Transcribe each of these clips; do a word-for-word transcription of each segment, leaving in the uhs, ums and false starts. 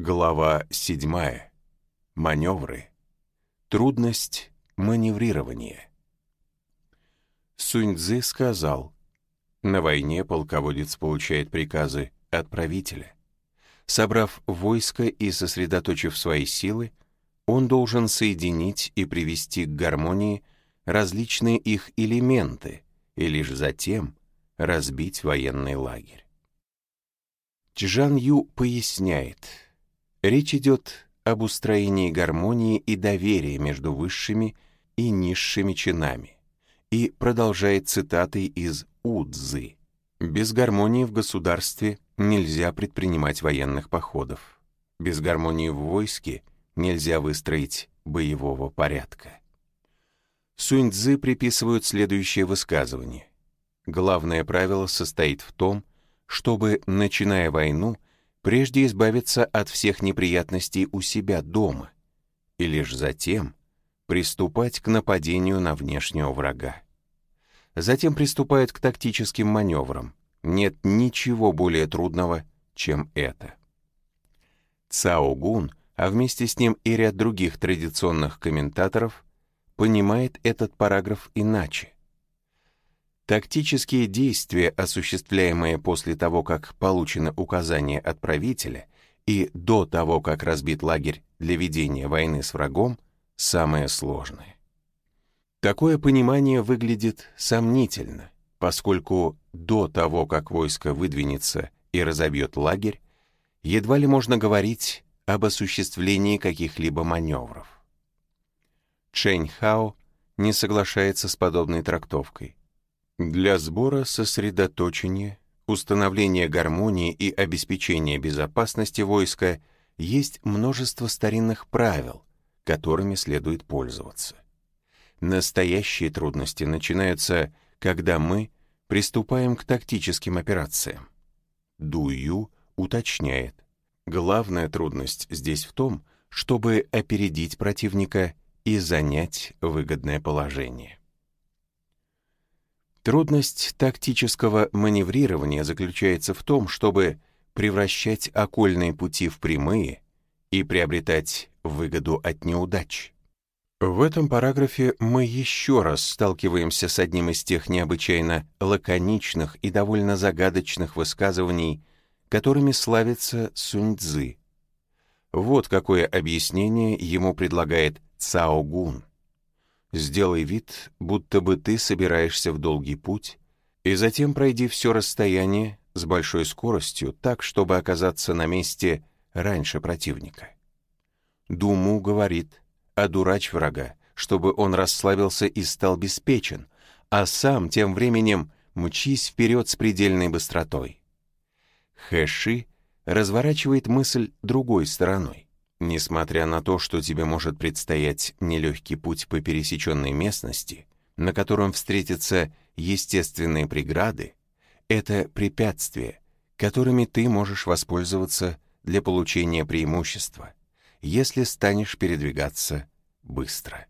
Глава седьмая. Маневры. Трудность маневрирования. Сунь-цзы сказал: на войне полководец получает приказы от правителя. Собрав войско и сосредоточив свои силы, он должен соединить и привести к гармонии различные их элементы и лишь затем разбить военный лагерь. Чжан Ю поясняет: речь идет об устроении гармонии и доверия между высшими и низшими чинами, и продолжает цитатой из У-цзы: без гармонии в государстве нельзя предпринимать военных походов. Без гармонии в войске нельзя выстроить боевого порядка. Сунь-цзы приписывают следующее высказывание: главное правило состоит в том, чтобы, начиная войну, прежде избавиться от всех неприятностей у себя дома, и лишь затем приступать к нападению на внешнего врага. Затем приступают к тактическим маневрам. Нет ничего более трудного, чем это. Цао Гун, а вместе с ним и ряд других традиционных комментаторов, понимает этот параграф иначе. Тактические действия, осуществляемые после того, как получено указание от правителя, и до того, как разбит лагерь для ведения войны с врагом, самое сложное. Такое понимание выглядит сомнительно, поскольку до того, как войско выдвинется и разобьет лагерь, едва ли можно говорить об осуществлении каких-либо маневров. Чэнь Хао не соглашается с подобной трактовкой. Для сбора, сосредоточения, установления гармонии и обеспечения безопасности войска есть множество старинных правил, которыми следует пользоваться. Настоящие трудности начинаются, когда мы приступаем к тактическим операциям. Ду Ю уточняет: главная трудность здесь в том, чтобы опередить противника и занять выгодное положение. Трудность тактического маневрирования заключается в том, чтобы превращать окольные пути в прямые и приобретать выгоду от неудач. В этом параграфе мы еще раз сталкиваемся с одним из тех необычайно лаконичных и довольно загадочных высказываний, которыми славится Сунь-цзы. Вот какое объяснение ему предлагает Цао Гун. Сделай вид, будто бы ты собираешься в долгий путь, и затем пройди все расстояние с большой скоростью так, чтобы оказаться на месте раньше противника. Думу говорит: одурачь врага, чтобы он расслабился и стал беспечен, а сам тем временем мчись вперед с предельной быстротой. Хэши разворачивает мысль другой стороной. Несмотря на то, что тебе может предстоять нелегкий путь по пересеченной местности, на котором встретятся естественные преграды, это препятствия, которыми ты можешь воспользоваться для получения преимущества, если станешь передвигаться быстро.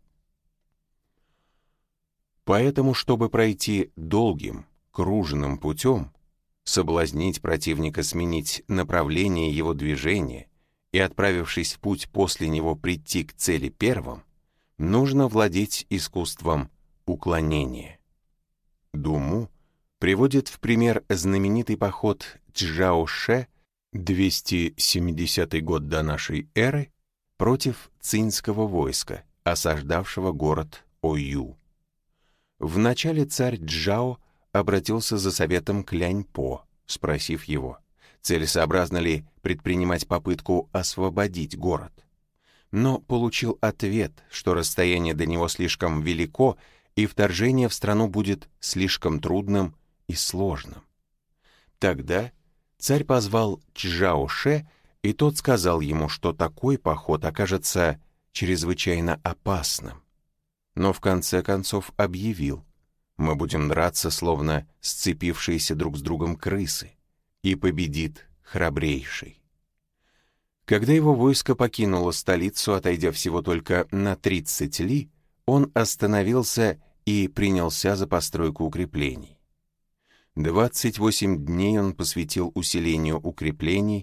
Поэтому, чтобы пройти долгим, кружным путем, соблазнить противника сменить направление его движения и, отправившись в путь после него, прийти к цели первым, нужно владеть искусством уклонения. Думу приводит в пример знаменитый поход Чжао-Ше, двести семидесятый год до нашей эры, против цинского войска, осаждавшего город Ою. Вначале царь Чжао обратился за советом к Лянь-по, спросив его, целесообразно ли предпринимать попытку освободить город. Но получил ответ, что расстояние до него слишком велико, и вторжение в страну будет слишком трудным и сложным. Тогда царь позвал Чжао-Ше, и тот сказал ему, что такой поход окажется чрезвычайно опасным. Но в конце концов объявил: мы будем драться, словно сцепившиеся друг с другом крысы, и победит храбрейший. Когда его войско покинуло столицу, отойдя всего только на тридцать ли, он остановился и принялся за постройку укреплений. двадцать восемь дней он посвятил усилению укреплений,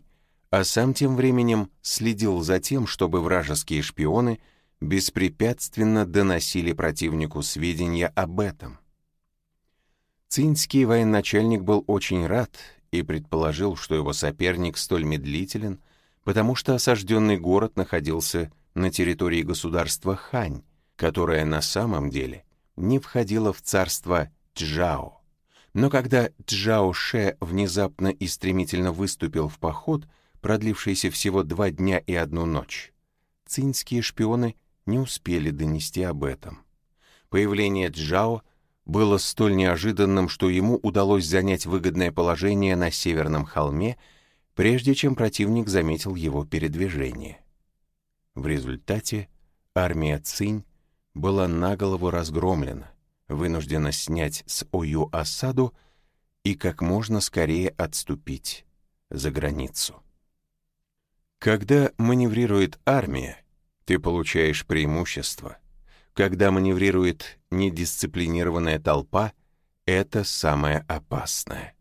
а сам тем временем следил за тем, чтобы вражеские шпионы беспрепятственно доносили противнику сведения об этом. Цинский военачальник был очень рад и предположил, что его соперник столь медлителен, потому что осажденный город находился на территории государства Хань, которое на самом деле не входило в царство Чжао. Но когда Чжао-Ше внезапно и стремительно выступил в поход, продлившийся всего два дня и одну ночь, цинские шпионы не успели донести об этом. Появление Чжао было столь неожиданным, что ему удалось занять выгодное положение на северном холме, прежде чем противник заметил его передвижение. В результате армия Цинь была наголову разгромлена, вынуждена снять с Ою осаду и как можно скорее отступить за границу. Когда маневрирует армия, ты получаешь преимущество. Когда маневрирует недисциплинированная толпа, это самое опасное.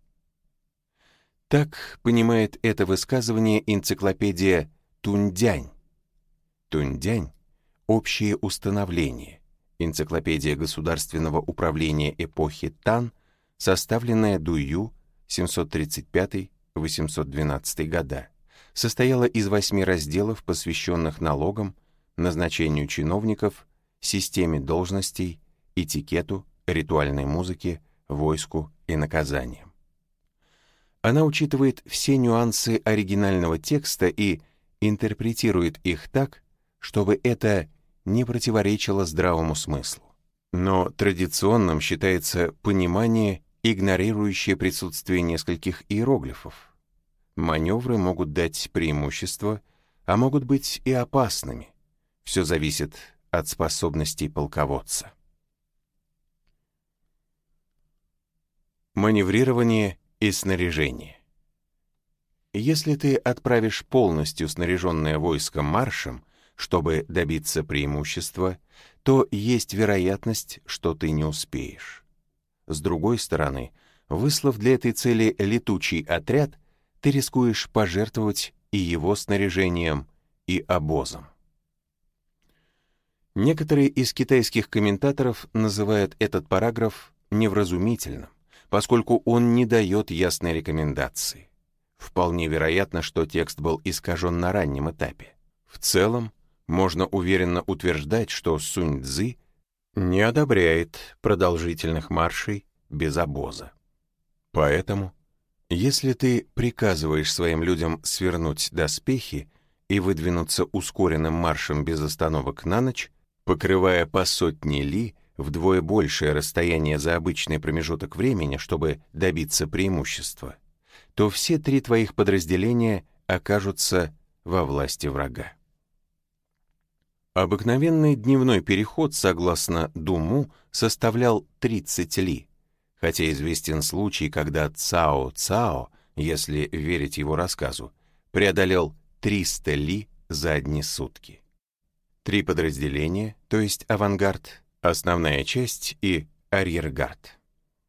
Так понимает это высказывание энциклопедия Туньдянь. Туньдянь — общее установление, энциклопедия государственного управления эпохи Тан, составленная Дуюй семьсот тридцать пятый — восемьсот двенадцатый года, состояла из восьми разделов, посвященных налогам, назначению чиновников, системе должностей, этикету, ритуальной музыке, войску и наказаниям. Она учитывает все нюансы оригинального текста и интерпретирует их так, чтобы это не противоречило здравому смыслу. Но традиционным считается понимание, игнорирующее присутствие нескольких иероглифов. Маневры могут дать преимущество, а могут быть и опасными. Все зависит от способностей полководца. Маневрирование и снаряжение. Если ты отправишь полностью снаряженное войско маршем, чтобы добиться преимущества, то есть вероятность, что ты не успеешь. С другой стороны, выслав для этой цели летучий отряд, ты рискуешь пожертвовать и его снаряжением, и обозом. Некоторые из китайских комментаторов называют этот параграф невразумительным, поскольку он не дает ясной рекомендации. Вполне вероятно, что текст был искажен на раннем этапе. В целом, можно уверенно утверждать, что Сунь-Цзы не одобряет продолжительных маршей без обоза. Поэтому, если ты приказываешь своим людям свернуть доспехи и выдвинуться ускоренным маршем без остановок на ночь, покрывая по сотне ли вдвое большее расстояние за обычный промежуток времени, чтобы добиться преимущества, то все три твоих подразделения окажутся во власти врага. Обыкновенный дневной переход, согласно Думу, составлял тридцать ли, хотя известен случай, когда Цао Цао, если верить его рассказу, преодолел триста ли за одни сутки. Три подразделения, то есть авангард, основная часть и арьергард.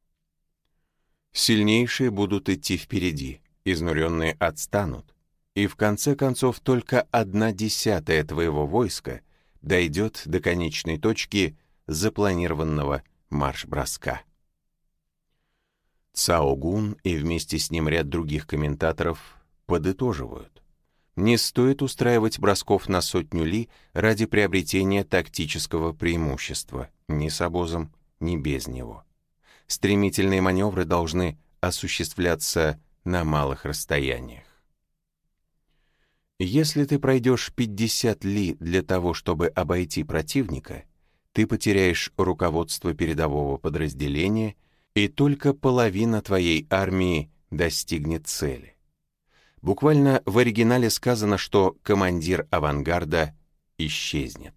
Сильнейшие будут идти впереди, изнуренные отстанут, и в конце концов только одна десятая твоего войска дойдет до конечной точки запланированного марш-броска. Цао Гун и вместе с ним ряд других комментаторов подытоживают: не стоит устраивать бросков на сотню ли ради приобретения тактического преимущества, ни с обозом, ни без него. Стремительные маневры должны осуществляться на малых расстояниях. Если ты пройдешь пятьдесят ли для того, чтобы обойти противника, ты потеряешь руководство передового подразделения, и только половина твоей армии достигнет цели. Буквально в оригинале сказано, что командир авангарда исчезнет.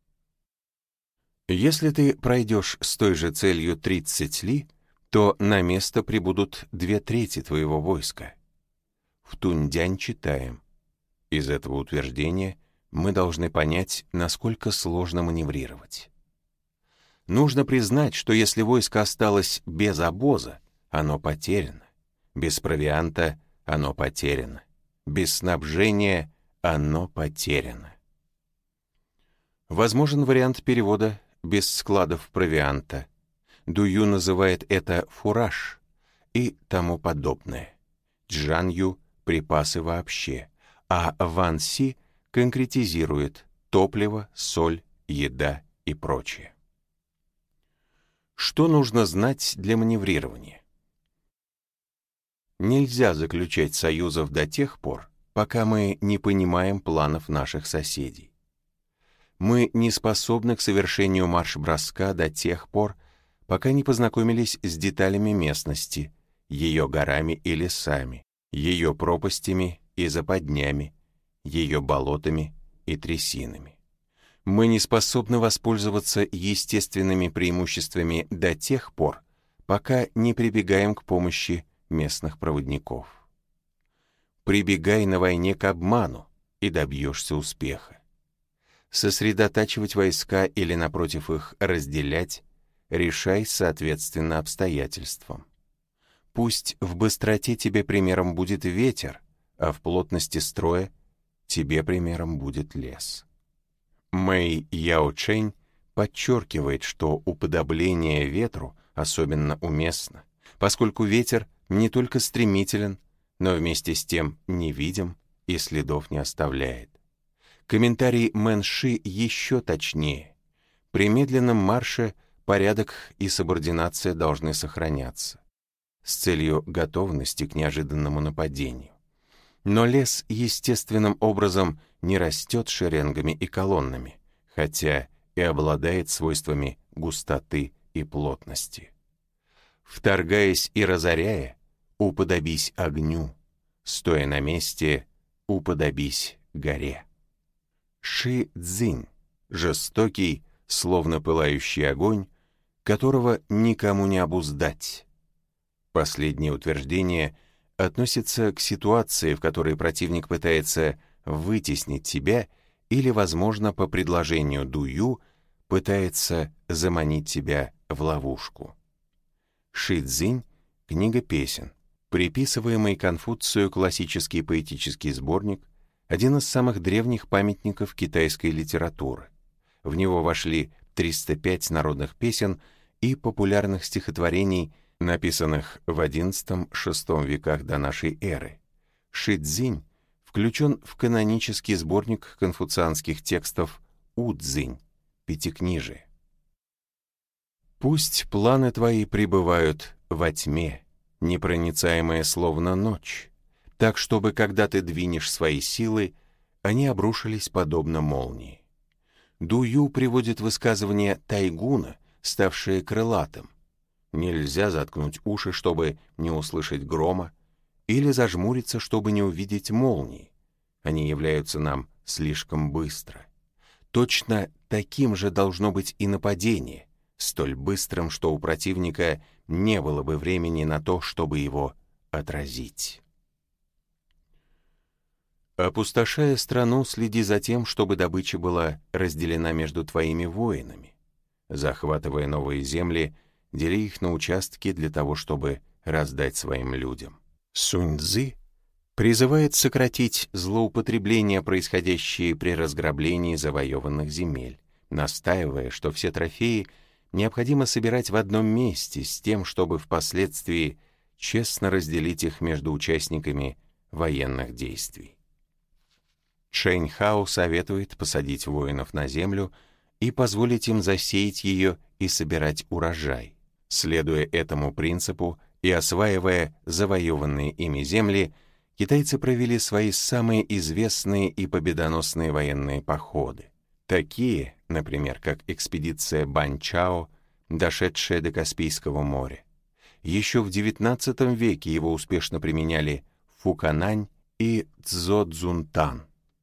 Если ты пройдешь с той же целью тридцать ли, то на место прибудут две трети твоего войска. В Туньдянь читаем: из этого утверждения мы должны понять, насколько сложно маневрировать. Нужно признать, что если войско осталось без обоза, оно потеряно, без провианта оно потеряно, без снабжения оно потеряно. Возможен вариант перевода без складов провианта. Дую называет это фураж и тому подобное. Джанью — припасы вообще, а Ван Си конкретизирует топливо, соль, еда и прочее. Что нужно знать для маневрирования? Нельзя заключать союзов до тех пор, пока мы не понимаем планов наших соседей. Мы не способны к совершению марш-броска до тех пор, пока не познакомились с деталями местности, ее горами и лесами, ее пропастями и западнями, ее болотами и трясинами. Мы не способны воспользоваться естественными преимуществами до тех пор, пока не прибегаем к помощи местных проводников. Прибегай на войне к обману, и добьешься успеха. Сосредотачивать войска или, напротив, их разделять, решай соответственно обстоятельствам. Пусть в быстроте тебе примером будет ветер, а в плотности строя тебе примером будет лес. Мэй Яо Чэнь подчеркивает, что уподобление ветру особенно уместно, поскольку ветер не только стремителен, но вместе с тем невидим и следов не оставляет. Комментарий Мэн Ши еще точнее. При медленном марше порядок и субординация должны сохраняться с целью готовности к неожиданному нападению. Но лес естественным образом не растет шеренгами и колоннами, хотя и обладает свойствами густоты и плотности. Вторгаясь и разоряя, уподобись огню, стоя на месте, уподобись горе. Ши Цзинь — жестокий, словно пылающий огонь, которого никому не обуздать. Последнее утверждение относится к ситуации, в которой противник пытается вытеснить тебя или, возможно, по предложению Дую пытается заманить тебя в ловушку. Ши Цзинь — книга песен, приписываемый Конфуцию классический поэтический сборник, один из самых древних памятников китайской литературы. В него вошли триста пять народных песен и популярных стихотворений, написанных в одиннадцатом-шестом веках до нашей эры. Ши Цзинь включен в канонический сборник конфуцианских текстов У Цзинь, Пятикнижие. Пусть планы твои пребывают во тьме, непроницаемые словно ночь, так, чтобы, когда ты двинешь свои силы, они обрушились подобно молнии. Дую приводит высказывание Тайгуна, ставшее крылатым. Нельзя заткнуть уши, чтобы не услышать грома, или зажмуриться, чтобы не увидеть молнии. Они являются нам слишком быстро. Точно таким же должно быть и нападение, столь быстрым, что у противника не было бы времени на то, чтобы его отразить. Опустошая страну, следи за тем, чтобы добыча была разделена между твоими воинами. Захватывая новые земли, дели их на участки для того, чтобы раздать своим людям. Сунь Цзы призывает сократить злоупотребления, происходящие при разграблении завоеванных земель, настаивая, что все трофеи необходимо собирать в одном месте с тем, чтобы впоследствии честно разделить их между участниками военных действий. Шэнь Хао советует посадить воинов на землю и позволить им засеять ее и собирать урожай. Следуя этому принципу и осваивая завоеванные ими земли, китайцы провели свои самые известные и победоносные военные походы. Такие, например, как экспедиция Банчао, дошедшая до Каспийского моря. Еще в девятнадцатом веке его успешно применяли Фуканань и Цзоцзунтан.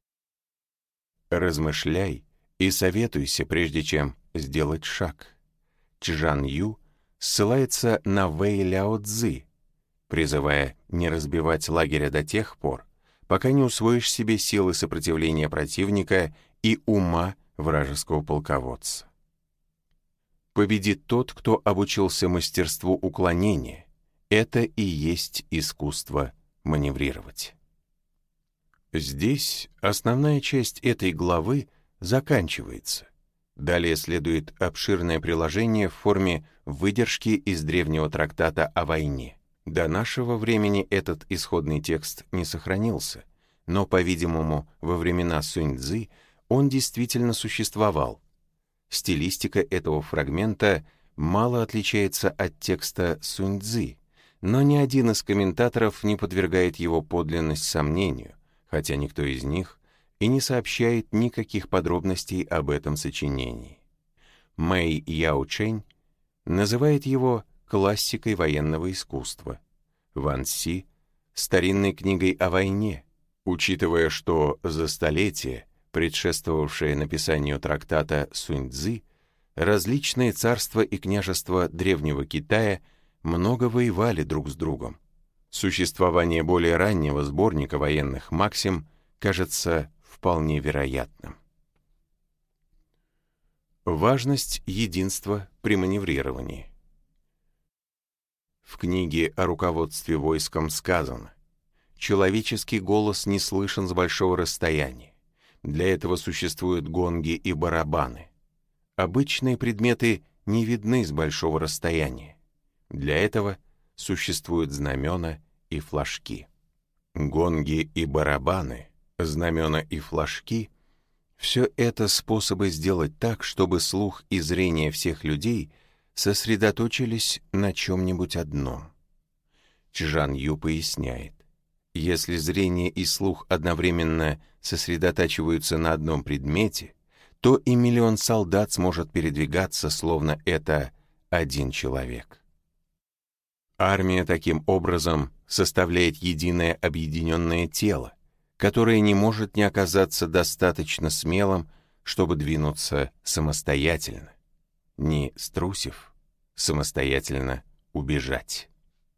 Размышляй и советуйся, прежде чем сделать шаг. Чжан Ю ссылается на Вэй Ляо Цзы, призывая не разбивать лагеря до тех пор, пока не усвоишь себе силы сопротивления противника и ума вражеского полководца. Победит тот, кто обучился мастерству уклонения. Это и есть искусство маневрировать. Здесь основная часть этой главы заканчивается. Далее следует обширное приложение в форме выдержки из древнего трактата о войне. До нашего времени этот исходный текст не сохранился, но, по-видимому, во времена Сунь-цзы он действительно существовал. Стилистика этого фрагмента мало отличается от текста Сунь-цзы, но ни один из комментаторов не подвергает его подлинность сомнению, хотя никто из них и не сообщает никаких подробностей об этом сочинении. Мэй Яо Чэнь называет его классикой военного искусства, Ван Си — старинной книгой о войне, учитывая, что за столетие, предшествовавшее написанию трактата Сунь-цзы, различные царства и княжества Древнего Китая много воевали друг с другом. Существование более раннего сборника военных максим кажется вполне вероятным. Важность единства при маневрировании. В книге о руководстве войском сказано: «Человеческий голос не слышен с большого расстояния. Для этого существуют гонги и барабаны. Обычные предметы не видны с большого расстояния. Для этого существуют знамена и флажки». Гонги и барабаны, знамена и флажки — все это способы сделать так, чтобы слух и зрение всех людей сосредоточились на чем-нибудь одном. Чжан Ю поясняет: если зрение и слух одновременно сосредотачиваются на одном предмете, то и миллион солдат сможет передвигаться, словно это один человек. Армия таким образом составляет единое объединенное тело, которое не может не оказаться достаточно смелым, чтобы двинуться самостоятельно, не струсив, самостоятельно убежать.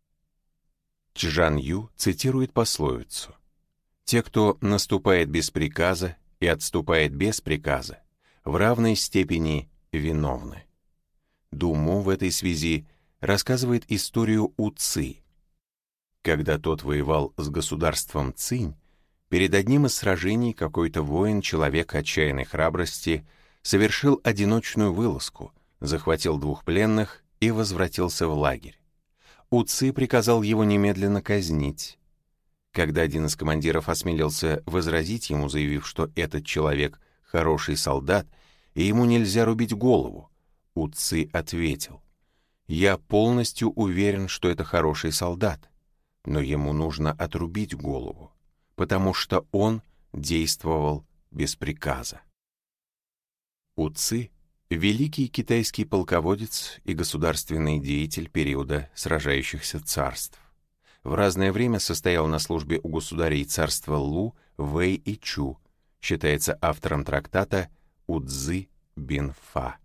Чжан Ю цитирует пословицу: «Те, кто наступает без приказа и отступает без приказа, в равной степени виновны». Ду Му в этой связи рассказывает историю У Ци. Когда тот воевал с государством Цинь, перед одним из сражений какой-то воин, человек отчаянной храбрости, совершил одиночную вылазку, захватил двух пленных и возвратился в лагерь. У Ци приказал его немедленно казнить. Когда один из командиров осмелился возразить ему, заявив, что этот человек хороший солдат и ему нельзя рубить голову, У Ци ответил: «Я полностью уверен, что это хороший солдат, но ему нужно отрубить голову, потому что он действовал без приказа». У Ци — великий китайский полководец и государственный деятель периода сражающихся царств. В разное время состоял на службе у государей царства Лу, Вэй и Чу, считается автором трактата «Удзы Бин Фа».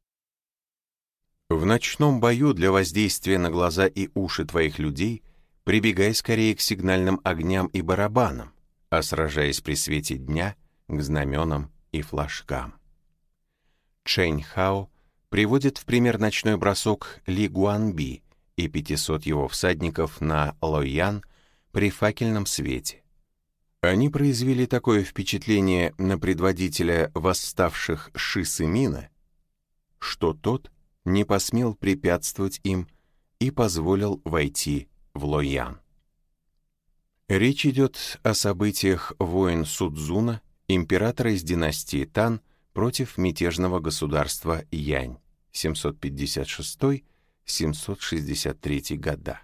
В ночном бою для воздействия на глаза и уши твоих людей прибегай скорее к сигнальным огням и барабанам, а сражаясь при свете дня к знаменам и флажкам. Чэнь Хао приводит в пример ночной бросок Ли Гуанби и пятисот его всадников на Лоян при факельном свете. Они произвели такое впечатление на предводителя восставших Ши Сымина, что тот не посмел препятствовать им и позволил войти в Лоян. Речь идет о событиях войн Судзуна, императора из династии Тан, против мятежного государства Янь, семьсот пятьдесят шестой — семьсот шестьдесят третий года.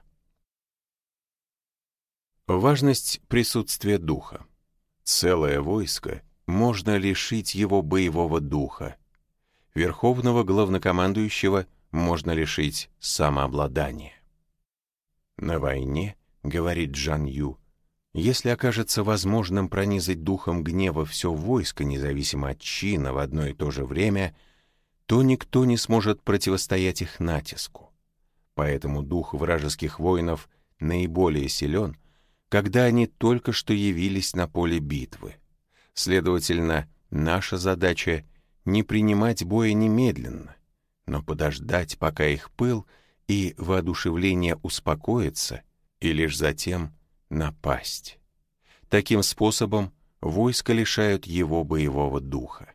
Важность присутствия духа. Целое войско можно лишить его боевого духа. Верховного главнокомандующего можно лишить самообладания. На войне, говорит Чжан Ю, если окажется возможным пронизать духом гнева все войско, независимо от чина, в одно и то же время, то никто не сможет противостоять их натиску. Поэтому дух вражеских воинов наиболее силен, когда они только что явились на поле битвы. Следовательно, наша задача — не принимать боя немедленно, но подождать, пока их пыл и воодушевление успокоятся, и лишь затем напасть. Таким способом войска лишают его боевого духа.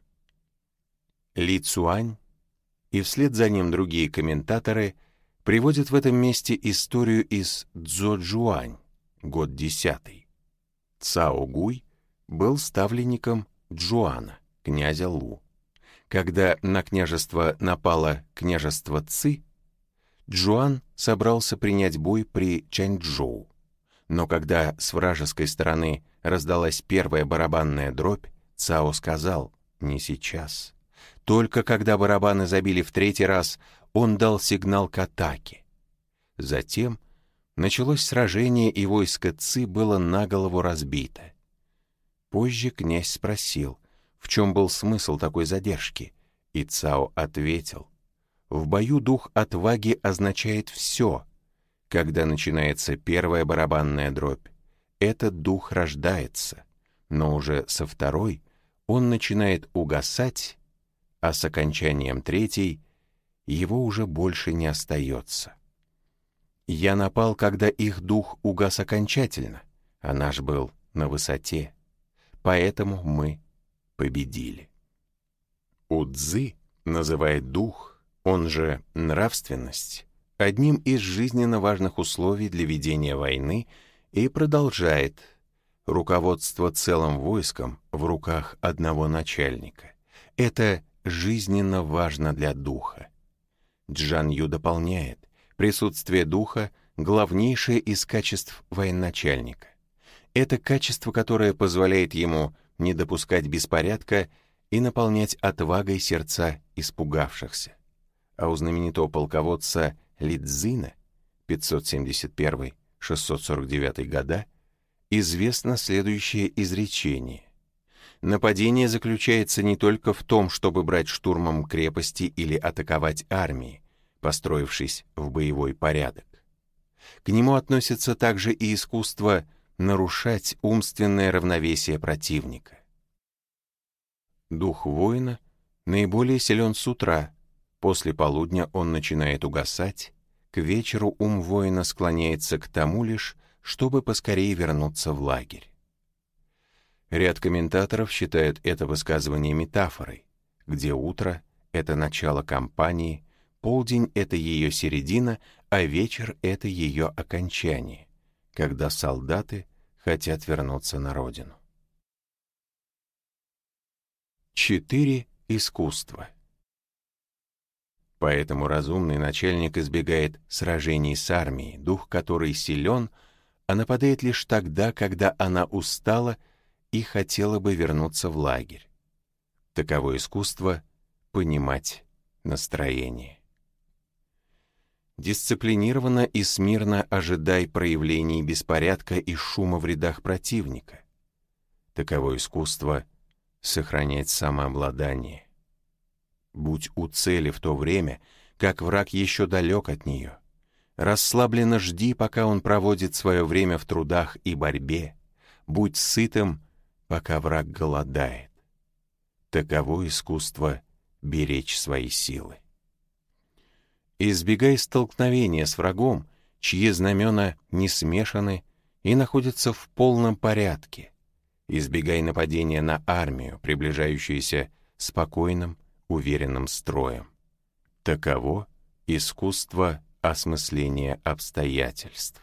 Ли Цюань и вслед за ним другие комментаторы приводят в этом месте историю из Цзоджуань, год десятый. Цао Гуй был ставленником Джуана, князя Лу. Когда на княжество напало княжество Ци, Джуан собрался принять бой при Чанчжоу. Но когда с вражеской стороны раздалась первая барабанная дробь, Цао сказал: «Не сейчас». Только когда барабаны забили в третий раз, он дал сигнал к атаке. Затем началось сражение, и войско Ци было наголову разбито. Позже князь спросил, в чем был смысл такой задержки, и Цао ответил: «В бою дух отваги означает все. Когда начинается первая барабанная дробь, этот дух рождается, но уже со второй он начинает угасать, а с окончанием третьей его уже больше не остается. Я напал, когда их дух угас окончательно, а наш был на высоте, поэтому мы победили». У Цзы называет дух, он же нравственность, одним из жизненно важных условий для ведения войны и продолжает: руководство целым войском в руках одного начальника. Это жизненно важно для духа. Джан Ю дополняет: присутствие духа — главнейшее из качеств военачальника. Это качество, которое позволяет ему не допускать беспорядка и наполнять отвагой сердца испугавшихся. А у знаменитого полководца Ли Цзина пятьсот семьдесят первый — шестьсот сорок девятый года известно следующее изречение: «Нападение заключается не только в том, чтобы брать штурмом крепости или атаковать армии, построившись в боевой порядок. К нему относится также и искусство нарушать умственное равновесие противника». Дух воина наиболее силен с утра, после полудня он начинает угасать, к вечеру ум воина склоняется к тому лишь, чтобы поскорее вернуться в лагерь. Ряд комментаторов считают это высказывание метафорой, где утро — это начало кампании, полдень — это ее середина, а вечер — это ее окончание, когда солдаты хотят вернуться на родину. Четыре искусства. Поэтому разумный начальник избегает сражений с армией, дух которой силен, а нападает лишь тогда, когда она устала и хотела бы вернуться в лагерь. Таково искусство — понимать настроение. Дисциплинированно и смирно ожидай проявлений беспорядка и шума в рядах противника. Таково искусство — сохранять самообладание. Будь у цели в то время, как враг еще далек от нее. Расслабленно жди, пока он проводит свое время в трудах и борьбе. Будь сытым, пока враг голодает. Таково искусство — беречь свои силы. Избегай столкновения с врагом, чьи знамена не смешаны и находятся в полном порядке. Избегай нападения на армию, приближающуюся спокойным, уверенным строем. Таково искусство осмысления обстоятельств.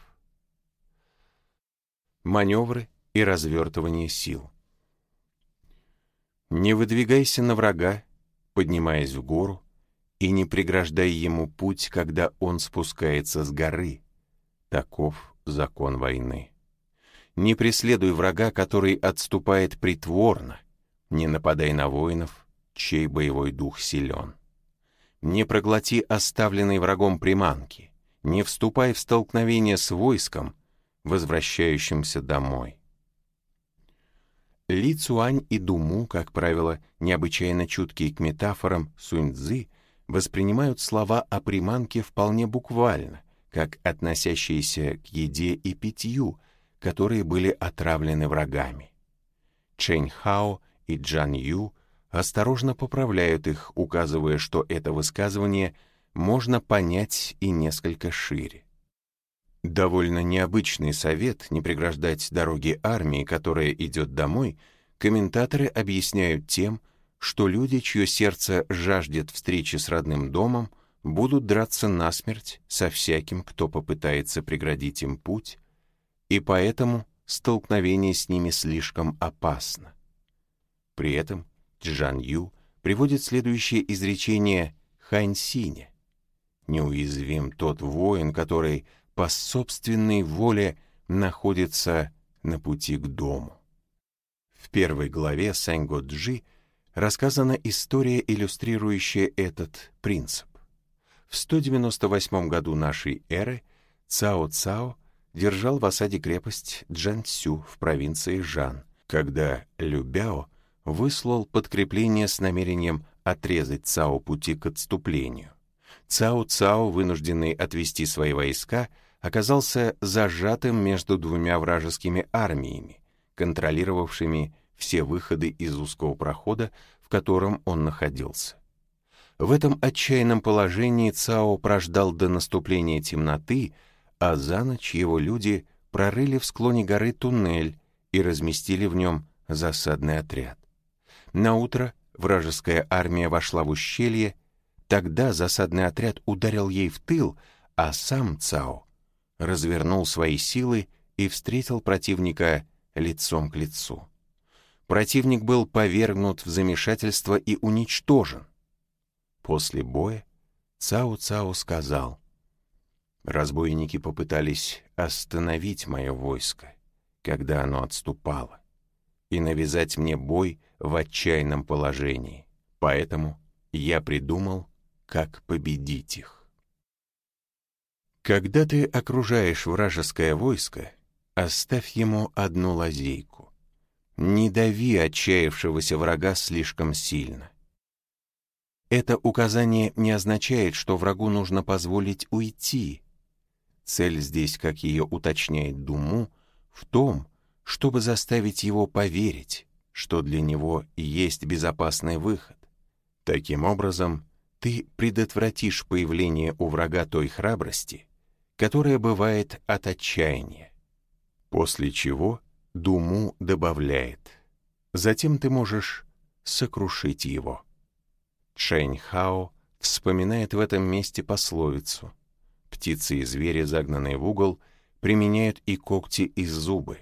Маневры и развертывание сил. Не выдвигайся на врага, поднимаясь в гору, и не преграждай ему путь, когда он спускается с горы. Таков закон войны. Не преследуй врага, который отступает притворно. Не нападай на воинов, чей боевой дух силен. Не проглоти оставленной врагом приманки. Не вступай в столкновение с войском, возвращающимся домой. Ли Цюань и Думу, как правило, необычайно чуткие к метафорам Сунь-цзы, воспринимают слова о приманке вполне буквально, как относящиеся к еде и питью, которые были отравлены врагами. Чэнь Хао и Джан Ю осторожно поправляют их, указывая, что это высказывание можно понять и несколько шире. Довольно необычный совет не преграждать дороги армии, которая идет домой, комментаторы объясняют тем, что люди, чье сердце жаждет встречи с родным домом, будут драться насмерть со всяким, кто попытается преградить им путь, и поэтому столкновение с ними слишком опасно. При этом Чжан Ю приводит следующее изречение Хань Синя: «Неуязвим тот воин, который по собственной воле находится на пути к дому». В первой главе Сэнго Джи рассказана история, иллюстрирующая этот принцип. В сто девяносто восьмом году нашей эры Цао Цао держал в осаде крепость Джанцю в провинции Жан, когда Лю Бяо выслал подкрепление с намерением отрезать Цао пути к отступлению. Цао Цао, вынужденный отвести свои войска, оказался зажатым между двумя вражескими армиями, контролировавшими все выходы из узкого прохода, в котором он находился. В этом отчаянном положении Цао прождал до наступления темноты, а за ночь его люди прорыли в склоне горы туннель и разместили в нем засадный отряд. Наутро вражеская армия вошла в ущелье, тогда засадный отряд ударил ей в тыл, а сам Цао развернул свои силы и встретил противника лицом к лицу. Противник был повергнут в замешательство и уничтожен. После боя Цао Цао сказал: «Разбойники попытались остановить мое войско, когда оно отступало, и навязать мне бой в отчаянном положении, поэтому я придумал, как победить их». Когда ты окружаешь вражеское войско, оставь ему одну лазейку. Не дави отчаявшегося врага слишком сильно. Это указание не означает, что врагу нужно позволить уйти. Цель здесь, как ее уточняет Думу, в том, чтобы заставить его поверить, что для него есть безопасный выход. Таким образом, ты предотвратишь появление у врага той храбрости, которая бывает от отчаяния. После чего Думу добавляет: затем ты можешь сокрушить его. Чжэнь Хао вспоминает в этом месте пословицу: птицы и звери, загнанные в угол, применяют и когти, и зубы.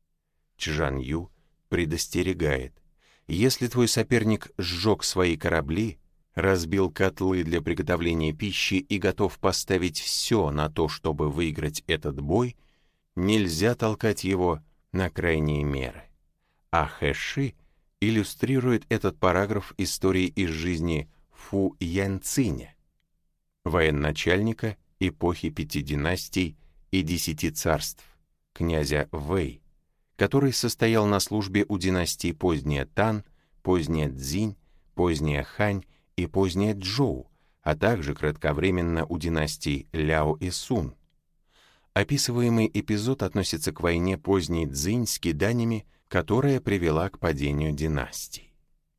Чжан Ю предостерегает: если твой соперник сжег свои корабли, разбил котлы для приготовления пищи и готов поставить все на то, чтобы выиграть этот бой, нельзя толкать его на крайние меры. А Хэши иллюстрирует этот параграф историей из жизни Фу Яньциня, военачальника эпохи пяти династий и десяти царств, князя Вэй, который состоял на службе у династии поздняя Тан, поздняя Цзинь, поздняя Хань и поздняя Чжоу, а также кратковременно у династий Ляо и Сун. Описываемый эпизод относится к войне поздней Цзинь с киданиями, которая привела к падению династий.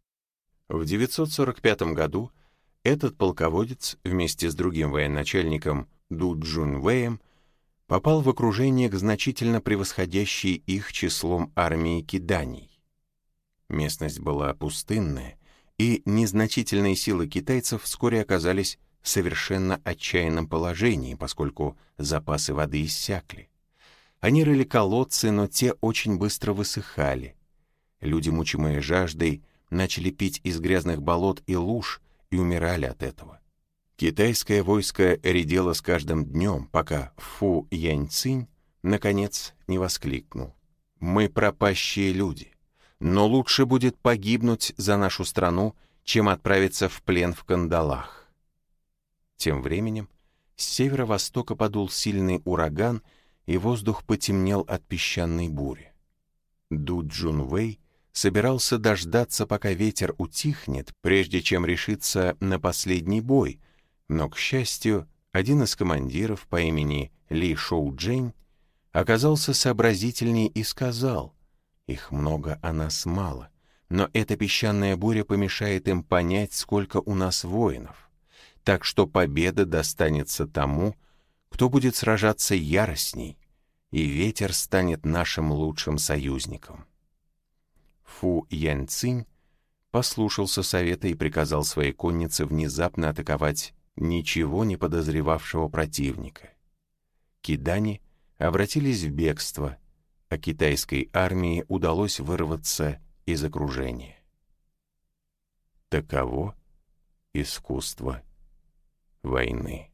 В девятьсот сорок пятом году этот полководец вместе с другим военачальником Ду Джунвэем попал в окружение к значительно превосходящей их числом армии киданий. Местность была пустынная, и незначительные силы китайцев вскоре оказались в совершенно отчаянном положении, поскольку запасы воды иссякли. Они рыли колодцы, но те очень быстро высыхали. Люди, мучимые жаждой, начали пить из грязных болот и луж и умирали от этого. Китайское войско редело с каждым днем, пока Фу Яньцинь наконец не воскликнул: «Мы пропащие люди, но лучше будет погибнуть за нашу страну, чем отправиться в плен в кандалах». Тем временем с северо-востока подул сильный ураган, и воздух потемнел от песчаной бури. Ду Джунвэй собирался дождаться, пока ветер утихнет, прежде чем решиться на последний бой, но, к счастью, один из командиров по имени Ли Шоу-Джень оказался сообразительней и сказал: «Их много, а нас мало, но эта песчаная буря помешает им понять, сколько у нас воинов, так что победа достанется тому, кто будет сражаться яростней, и ветер станет нашим лучшим союзником». Фу Яньцинь послушался совета и приказал своей коннице внезапно атаковать ничего не подозревавшего противника. Кидани обратились в бегство, а китайской армии удалось вырваться из окружения. Таково искусство войны.